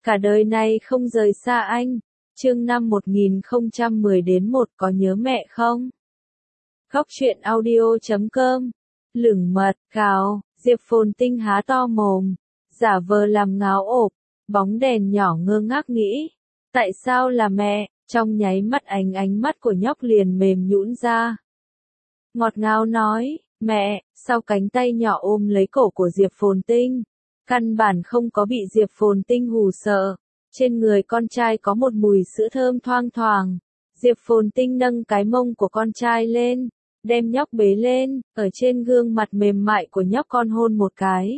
cả đời này không rời xa anh. Chương 5 1010-1 có nhớ mẹ không? Góc truyện audio.com. Lửng mật, cào, Diệp Phồn Tinh há to mồm, giả vờ làm ngáo ộp, bóng đèn nhỏ ngơ ngác nghĩ. Tại sao là mẹ? Trong nháy mắt ánh mắt của nhóc liền mềm nhũn ra. Ngọt ngào nói, mẹ, sau cánh tay nhỏ ôm lấy cổ của Diệp Phồn Tinh. Căn bản không có bị Diệp Phồn Tinh hù sợ. Trên người con trai có một mùi sữa thơm thoang thoảng. Diệp Phồn Tinh nâng cái mông của con trai lên, đem nhóc bế lên, ở trên gương mặt mềm mại của nhóc con hôn một cái.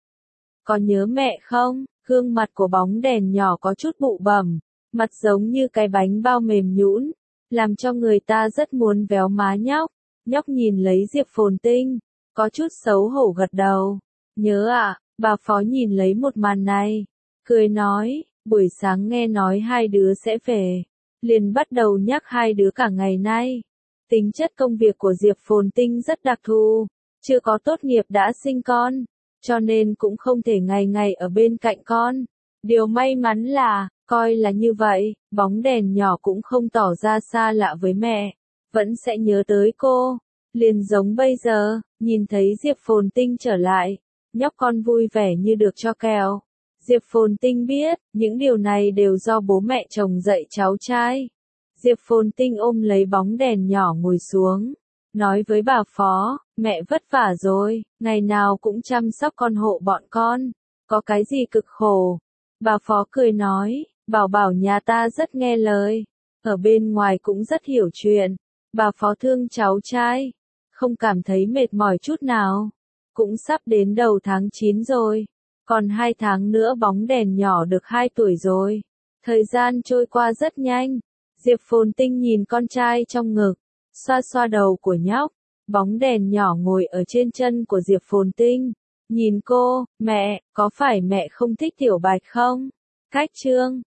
Có nhớ mẹ không? Gương mặt của bóng đèn nhỏ có chút bụ bẩm, mặt giống như cái bánh bao mềm nhũn, làm cho người ta rất muốn véo má nhóc. Nhóc nhìn lấy Diệp Phồn Tinh, có chút xấu hổ gật đầu. Nhớ ạ, bà Phó nhìn lấy một màn này, cười nói, buổi sáng nghe nói hai đứa sẽ về, liền bắt đầu nhắc hai đứa cả ngày nay. Tính chất công việc của Diệp Phồn Tinh rất đặc thù, chưa có tốt nghiệp đã sinh con, cho nên cũng không thể ngày ngày ở bên cạnh con. Điều may mắn là, coi là như vậy, bóng đèn nhỏ cũng không tỏ ra xa lạ với mẹ, vẫn sẽ nhớ tới cô. Liền giống bây giờ, nhìn thấy Diệp Phồn Tinh trở lại, nhóc con vui vẻ như được cho kẹo. Diệp Phồn Tinh biết, những điều này đều do bố mẹ chồng dạy cháu trai. Diệp Phồn Tinh ôm lấy bóng đèn nhỏ ngồi xuống, nói với bà Phó, mẹ vất vả rồi, ngày nào cũng chăm sóc con hộ bọn con, có cái gì cực khổ. Bà Phó cười nói, bảo bảo nhà ta rất nghe lời, ở bên ngoài cũng rất hiểu chuyện. Bà Phó thương cháu trai, không cảm thấy mệt mỏi chút nào. Cũng sắp đến đầu tháng 9 rồi, còn 2 tháng nữa bóng đèn nhỏ được 2 tuổi rồi. Thời gian trôi qua rất nhanh. Diệp Phồn Tinh nhìn con trai trong ngực, xoa xoa đầu của nhóc. Bóng đèn nhỏ ngồi ở trên chân của Diệp Phồn Tinh, nhìn cô, mẹ, có phải mẹ không thích Tiểu Bạch không? Cách chương